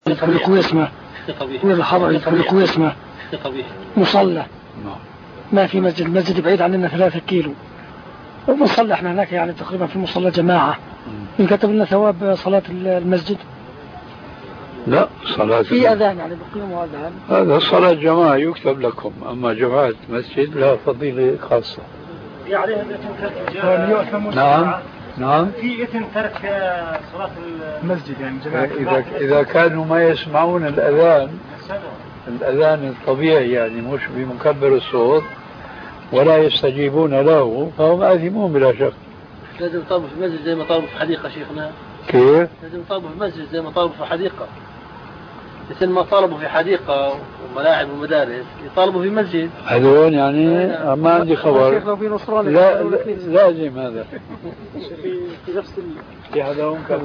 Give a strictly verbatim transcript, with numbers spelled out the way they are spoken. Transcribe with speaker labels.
Speaker 1: يدخل اسمه والحضر يدخل اسمه مصلى ما في مسجد مسجد بعيد عننا ثلاثة كيلو ومصلى احنا هناك يعني تقريبا في المصلى جماعة يكتب لنا ثواب صلاة المسجد.
Speaker 2: لا صلاة
Speaker 1: في أذان يعني بقيموا أذان
Speaker 2: هذا صلاة جماعة يكتب لكم، أما جماعة مسجد لا فضيلة خاصة.
Speaker 3: في عليها إثم
Speaker 2: نعم نعم
Speaker 3: في إثم ترك صلاة المسجد يعني جماعة.
Speaker 2: إذا إذا كانوا ما يسمعون الأذان الأذان الطبيعي يعني مش بمكبر الصوت ولا يستجيبون له فهم آثمون بلا شك.
Speaker 4: لازم يطالبوا في المسجد زي ما طالبوا في حديقة شيخنا.
Speaker 2: كيف؟
Speaker 4: لازم يطالبوا في المسجد زي ما طالبوا في حديقة، مثل ما طالبوا في حديقة وملاعب ومدارس يطالبوا في مسجد.
Speaker 2: هذول يعني ما عندي خبر.
Speaker 1: لو في نصراني
Speaker 2: لا لازم هذا
Speaker 3: في نفس
Speaker 2: في هذا